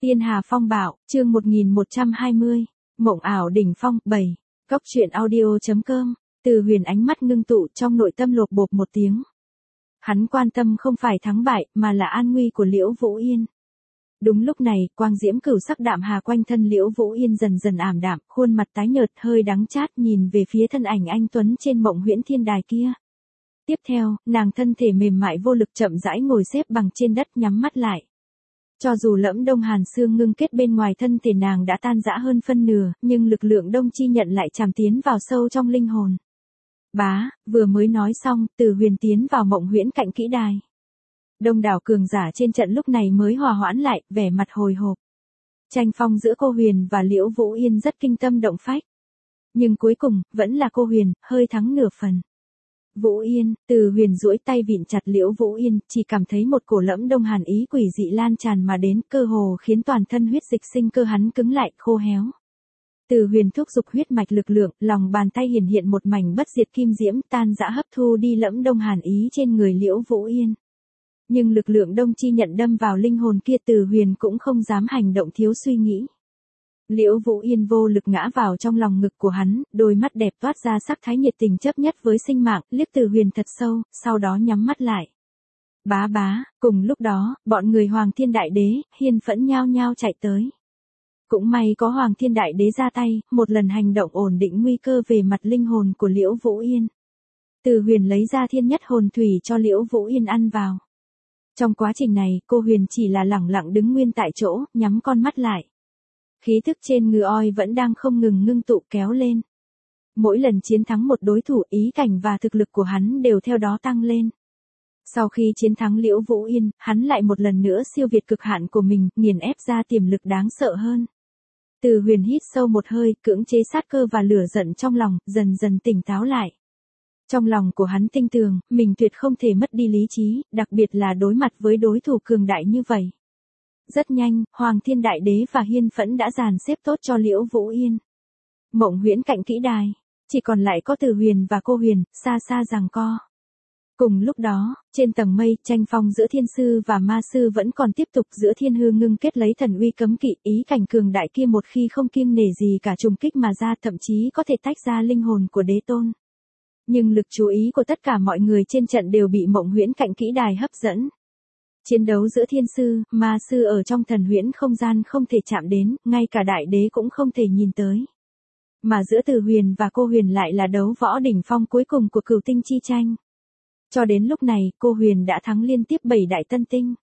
Tiên Hà Phong Bạo, chương 1120, Mộng ảo đỉnh phong, 7. Cốc truyện audio.com, Từ Huyền ánh mắt ngưng tụ trong nội tâm lột bột một tiếng. Hắn quan tâm không phải thắng bại, mà là an nguy của Liễu Vũ Yên. Đúng lúc này, quang diễm cửu sắc đạm hà quanh thân Liễu Vũ Yên dần dần ảm đạm, khuôn mặt tái nhợt hơi đắng chát nhìn về phía thân ảnh anh Tuấn trên Mộng Huyễn Thiên Đài kia. Tiếp theo, nàng thân thể mềm mại vô lực chậm rãi ngồi xếp bằng trên đất nhắm mắt lại. Cho dù Lẫm Đông Hàn xương ngưng kết bên ngoài thân thể nàng đã tan rã hơn phân nửa, nhưng lực lượng Đông Chi nhận lại tràn tiến vào sâu trong linh hồn. Bá, vừa mới nói xong, Từ Huyền tiến vào Mộng Huyễn cạnh kỹ đài. Đông đảo cường giả trên trận lúc này mới hòa hoãn lại, vẻ mặt hồi hộp. Tranh phong giữa cô Huyền và Liễu Vũ Yên rất kinh tâm động phách. Nhưng cuối cùng, vẫn là cô Huyền, hơi thắng nửa phần. Vũ Yên, Từ Huyền duỗi tay vịn chặt Liễu Vũ Yên, chỉ cảm thấy một cổ Lẫm Đông Hàn ý quỷ dị lan tràn mà đến, cơ hồ khiến toàn thân huyết dịch sinh cơ hắn cứng lại, khô héo. Từ Huyền thúc giục huyết mạch lực lượng, lòng bàn tay hiển hiện một mảnh bất diệt kim diễm tan rã hấp thu đi Lẫm Đông Hàn ý trên người Liễu Vũ Yên. Nhưng lực lượng Đông Chi nhận đâm vào linh hồn kia, Từ Huyền cũng không dám hành động thiếu suy nghĩ. Liễu Vũ Yên vô lực ngã vào trong lòng ngực của hắn, đôi mắt đẹp toát ra sắc thái nhiệt tình chấp nhất với sinh mạng, liếc Từ Huyền thật sâu, sau đó nhắm mắt lại. Bá, cùng lúc đó, bọn người Hoàng Thiên Đại Đế, Hiên Phẫn nhao nhao chạy tới. Cũng may có Hoàng Thiên Đại Đế ra tay, một lần hành động ổn định nguy cơ về mặt linh hồn của Liễu Vũ Yên. Từ Huyền lấy ra thiên nhất hồn thủy cho Liễu Vũ Yên ăn vào. Trong quá trình này, cô Huyền chỉ là lẳng lặng đứng nguyên tại chỗ, nhắm con mắt lại. Khí thức trên ngư oi vẫn đang không ngừng ngưng tụ kéo lên. Mỗi lần chiến thắng một đối thủ, ý cảnh và thực lực của hắn đều theo đó tăng lên. Sau khi chiến thắng Liễu Vũ Yên, hắn lại một lần nữa siêu việt cực hạn của mình, nghiền ép ra tiềm lực đáng sợ hơn. Từ Huyền hít sâu một hơi, cưỡng chế sát cơ và lửa giận trong lòng, dần dần tỉnh táo lại. Trong lòng của hắn tin tưởng, mình tuyệt không thể mất đi lý trí, đặc biệt là đối mặt với đối thủ cường đại như vậy. Rất nhanh, Hoàng Thiên Đại Đế và Hiên Phẫn đã dàn xếp tốt cho Liễu Vũ Yên. Mộng Huyễn cạnh kỹ đài, chỉ còn lại có Từ Huyền và cô Huyền, xa xa giằng co. Cùng lúc đó, trên tầng mây, tranh phong giữa thiên sư và ma sư vẫn còn tiếp tục, giữa thiên hư ngưng kết lấy thần uy cấm kỵ, ý cảnh cường đại kia một khi không kiêng nể gì cả trùng kích mà ra, thậm chí có thể tách ra linh hồn của đế tôn. Nhưng lực chú ý của tất cả mọi người trên trận đều bị Mộng Huyễn cạnh kỹ đài hấp dẫn. Chiến đấu giữa thiên sư, ma sư ở trong thần huyễn không gian không thể chạm đến, ngay cả đại đế cũng không thể nhìn tới. Mà giữa Từ Huyền và cô Huyền lại là đấu võ đỉnh phong cuối cùng của cửu tinh chi tranh. Cho đến lúc này, cô Huyền đã thắng liên tiếp 7 đại tân tinh.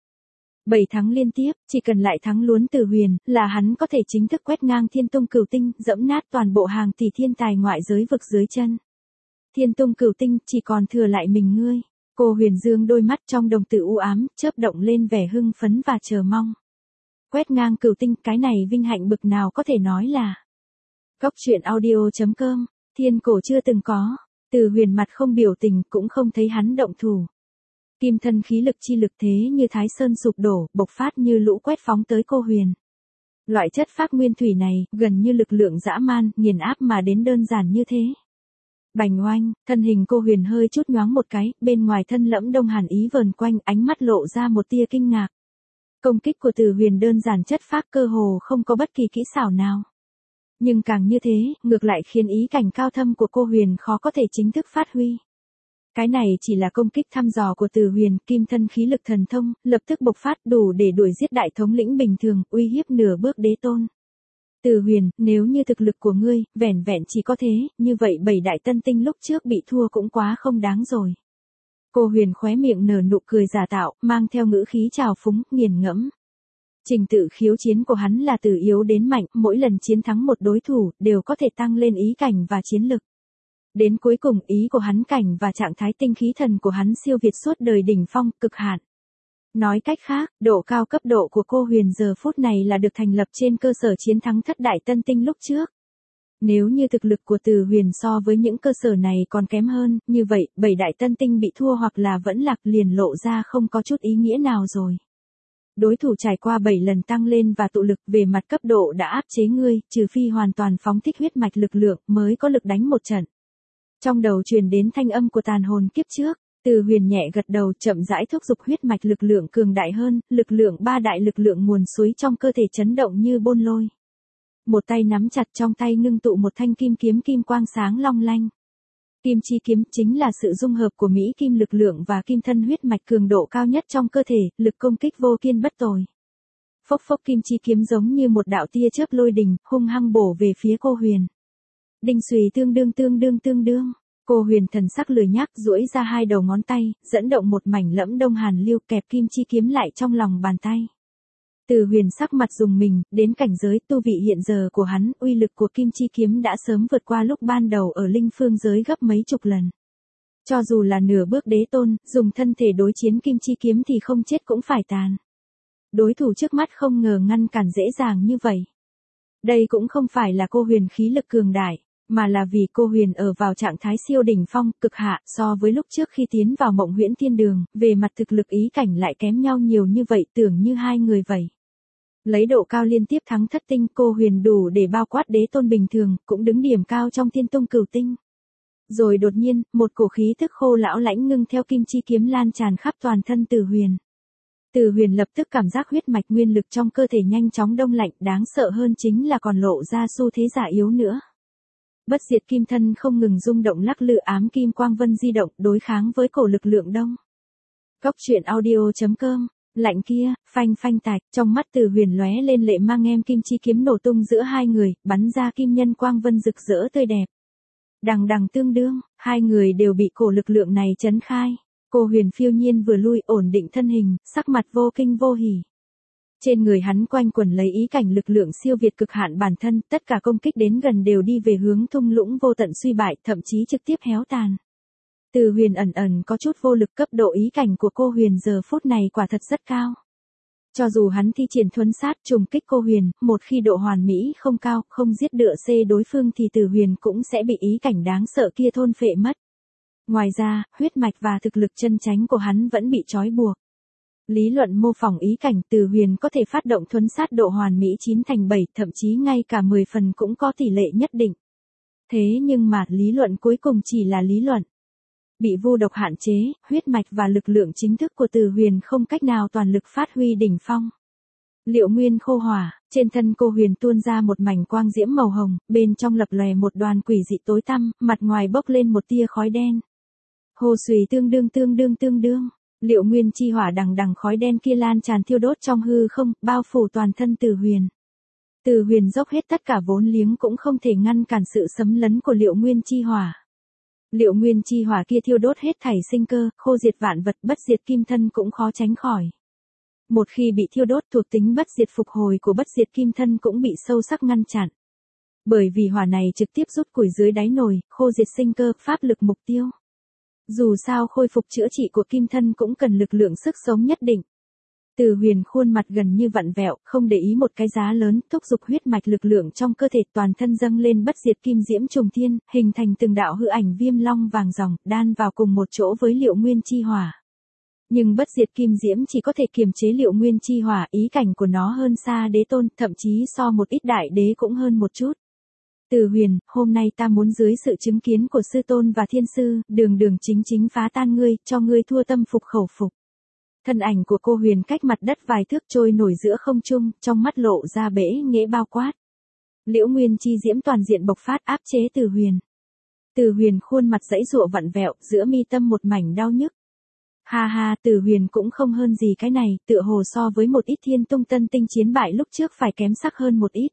7 thắng liên tiếp, chỉ cần lại thắng luốn Từ Huyền, là hắn có thể chính thức quét ngang Thiên Tung cửu tinh, dẫm nát toàn bộ hàng tỷ thiên tài ngoại giới vực dưới chân. Thiên Tung cửu tinh, chỉ còn thừa lại mình ngươi. Cô Huyền dương đôi mắt trong đồng tử u ám, chớp động lên vẻ hưng phấn và chờ mong. Quét ngang cửu tinh, cái này vinh hạnh bực nào có thể nói là. Cốc truyện audio.com, thiên cổ chưa từng có. Từ Huyền mặt không biểu tình, cũng không thấy hắn động thủ. Kim thân khí lực chi lực thế như Thái Sơn sụp đổ, bộc phát như lũ quét phóng tới cô Huyền. Loại chất phác nguyên thủy này, gần như lực lượng dã man, nghiền áp mà đến đơn giản như thế. Bành oanh, thân hình cô Huyền hơi chút nhoáng một cái, bên ngoài thân Lẫm Đông Hàn ý vờn quanh, ánh mắt lộ ra một tia kinh ngạc. Công kích của Từ Huyền đơn giản chất phác, cơ hồ không có bất kỳ kỹ xảo nào. Nhưng càng như thế, ngược lại khiến ý cảnh cao thâm của cô Huyền khó có thể chính thức phát huy. Cái này chỉ là công kích thăm dò của Từ Huyền, kim thân khí lực thần thông, lập tức bộc phát đủ để đuổi giết đại thống lĩnh bình thường, uy hiếp nửa bước đế tôn. Từ Huyền, nếu như thực lực của ngươi, vẻn vẹn chỉ có thế, như vậy 7 đại tân tinh lúc trước bị thua cũng quá không đáng rồi. Cô Huyền khóe miệng nở nụ cười giả tạo, mang theo ngữ khí trào phúng, nghiền ngẫm. Trình tự khiếu chiến của hắn là từ yếu đến mạnh, mỗi lần chiến thắng một đối thủ, đều có thể tăng lên ý cảnh và chiến lực. Đến cuối cùng, ý của hắn cảnh và trạng thái tinh khí thần của hắn siêu việt suốt đời đỉnh phong, cực hạn. Nói cách khác, độ cao cấp độ của cô Huyền giờ phút này là được thành lập trên cơ sở chiến thắng thất đại tân tinh lúc trước. Nếu như thực lực của Từ Huyền so với những cơ sở này còn kém hơn, như vậy, 7 đại tân tinh bị thua hoặc là vẫn lạc liền lộ ra không có chút ý nghĩa nào rồi. Đối thủ trải qua 7 lần tăng lên và tụ lực về mặt cấp độ đã áp chế ngươi, trừ phi hoàn toàn phóng thích huyết mạch lực lượng mới có lực đánh một trận. Trong đầu truyền đến thanh âm của tàn hồn kiếp trước. Từ Huyền nhẹ gật đầu, chậm rãi thúc giục huyết mạch lực lượng cường đại hơn, lực lượng ba đại lực lượng nguồn suối trong cơ thể chấn động như bôn lôi. Một tay nắm chặt, trong tay ngưng tụ một thanh kim kiếm kim quang sáng long lanh. Kim chi kiếm chính là sự dung hợp của mỹ kim lực lượng và kim thân huyết mạch cường độ cao nhất trong cơ thể, lực công kích vô kiên bất tồi. Phốc phốc, kim chi kiếm giống như một đạo tia chớp lôi đình, hung hăng bổ về phía cô Huyền. Đinh xùy tương đương. Cô Huyền thần sắc lười nhác, duỗi ra hai đầu ngón tay, dẫn động một mảnh lẫm đông hàn lưu, kẹp kim chi kiếm lại trong lòng bàn tay. Từ Huyền sắc mặt rùng mình, đến cảnh giới tu vị hiện giờ của hắn, uy lực của kim chi kiếm đã sớm vượt qua lúc ban đầu ở linh phương giới gấp mấy chục lần. Cho dù là nửa bước đế tôn, dùng thân thể đối chiến kim chi kiếm thì không chết cũng phải tàn. Đối thủ trước mắt không ngờ ngăn cản dễ dàng như vậy. Đây cũng không phải là cô Huyền khí lực cường đại, mà là vì cô Huyền ở vào trạng thái siêu đỉnh phong, cực hạ, so với lúc trước khi tiến vào Mộng Huyễn Thiên Đường, về mặt thực lực ý cảnh lại kém nhau nhiều như vậy, tưởng như hai người vậy. Lấy độ cao liên tiếp thắng thất tinh, cô Huyền đủ để bao quát đế tôn bình thường, cũng đứng điểm cao trong Thiên Tông Cửu Tinh. Rồi đột nhiên, một cổ khí tức khô lão lãnh ngưng theo kim chi kiếm lan tràn khắp toàn thân Từ Huyền. Từ Huyền lập tức cảm giác huyết mạch nguyên lực trong cơ thể nhanh chóng đông lạnh, đáng sợ hơn chính là còn lộ ra xu thế già yếu nữa. Bất diệt kim thân không ngừng rung động lắc lư, ám kim quang vân di động, đối kháng với cổ lực lượng đông. Góc truyện audio.com. Lạnh kia, phanh phanh tạch, trong mắt Từ Huyền lóe lên lệ mang, em kim chi kiếm nổ tung giữa hai người, bắn ra kim nhân quang vân rực rỡ tươi đẹp. Đằng đằng tương đương, hai người đều bị cổ lực lượng này chấn khai. Cô Huyền phiêu nhiên vừa lui, ổn định thân hình, sắc mặt vô kinh vô hỉ. Trên người hắn quanh quẩn lấy ý cảnh lực lượng siêu việt cực hạn bản thân, tất cả công kích đến gần đều đi về hướng thung lũng vô tận suy bại, thậm chí trực tiếp héo tàn. Từ Huyền ẩn ẩn có chút vô lực, cấp độ ý cảnh của cô Huyền giờ phút này quả thật rất cao. Cho dù hắn thi triển thuấn sát trùng kích cô Huyền, một khi độ hoàn mỹ không cao, không giết đựa xê đối phương thì Từ Huyền cũng sẽ bị ý cảnh đáng sợ kia thôn phệ mất. Ngoài ra, huyết mạch và thực lực chân chánh của hắn vẫn bị trói buộc. Lý luận mô phỏng ý cảnh, Từ Huyền có thể phát động thuấn sát độ hoàn mỹ 9 thành 7, thậm chí ngay cả 10 phần cũng có tỷ lệ nhất định. Thế nhưng mà, lý luận cuối cùng chỉ là lý luận. Bị vu độc hạn chế, huyết mạch và lực lượng chính thức của Từ Huyền không cách nào toàn lực phát huy đỉnh phong. Liệu nguyên khô hỏa, trên thân cô Huyền tuôn ra một mảnh quang diễm màu hồng, bên trong lập lòe một đoàn quỷ dị tối tăm, mặt ngoài bốc lên một tia khói đen. Hồ xùy tương đương. Liệu nguyên chi hỏa đằng đằng khói đen kia lan tràn thiêu đốt trong hư không, bao phủ toàn thân Từ Huyền. Từ Huyền dốc hết tất cả vốn liếng cũng không thể ngăn cản sự xâm lấn của liệu nguyên chi hỏa. Liệu nguyên chi hỏa kia thiêu đốt hết thảy sinh cơ, khô diệt vạn vật, bất diệt kim thân cũng khó tránh khỏi. Một khi bị thiêu đốt, thuộc tính bất diệt phục hồi của bất diệt kim thân cũng bị sâu sắc ngăn chặn. Bởi vì hỏa này trực tiếp rút củi dưới đáy nồi, khô diệt sinh cơ, pháp lực mục tiêu. Dù sao khôi phục chữa trị của kim thân cũng cần lực lượng sức sống nhất định. Từ Huyền khuôn mặt gần như vặn vẹo, không để ý một cái giá lớn, thúc giục huyết mạch lực lượng trong cơ thể, toàn thân dâng lên bất diệt kim diễm trùng thiên, hình thành từng đạo hư ảnh viêm long vàng ròng, đan vào cùng một chỗ với liệu nguyên chi hỏa. Nhưng bất diệt kim diễm chỉ có thể kiềm chế liệu nguyên chi hỏa, ý cảnh của nó hơn xa đế tôn, thậm chí so một ít đại đế cũng hơn một chút. Từ Huyền, hôm nay ta muốn dưới sự chứng kiến của sư tôn và thiên sư, đường chính phá tan ngươi, cho ngươi thua tâm phục khẩu phục. Thân ảnh của cô Huyền cách mặt đất vài thước trôi nổi giữa không trung, trong mắt lộ ra bẽ nghễ bao quát. Liễu nguyên chi diễm toàn diện bộc phát áp chế Từ Huyền. Từ Huyền khuôn mặt giãy giụa vặn vẹo, giữa mi tâm một mảnh đau nhức. Ha ha, Từ Huyền cũng không hơn gì cái này, tựa hồ so với một ít Thiên Tông tân tinh chiến bại lúc trước phải kém sắc hơn một ít.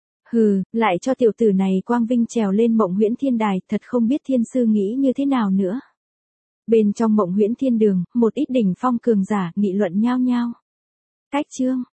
Hừ, lại cho tiểu tử này quang vinh trèo lên Mộng Huyễn Thiên Đài, thật không biết thiên sư nghĩ như thế nào nữa. Bên trong Mộng Huyễn Thiên Đường, một ít đỉnh phong cường giả nghị luận nhao nhao. Cách chương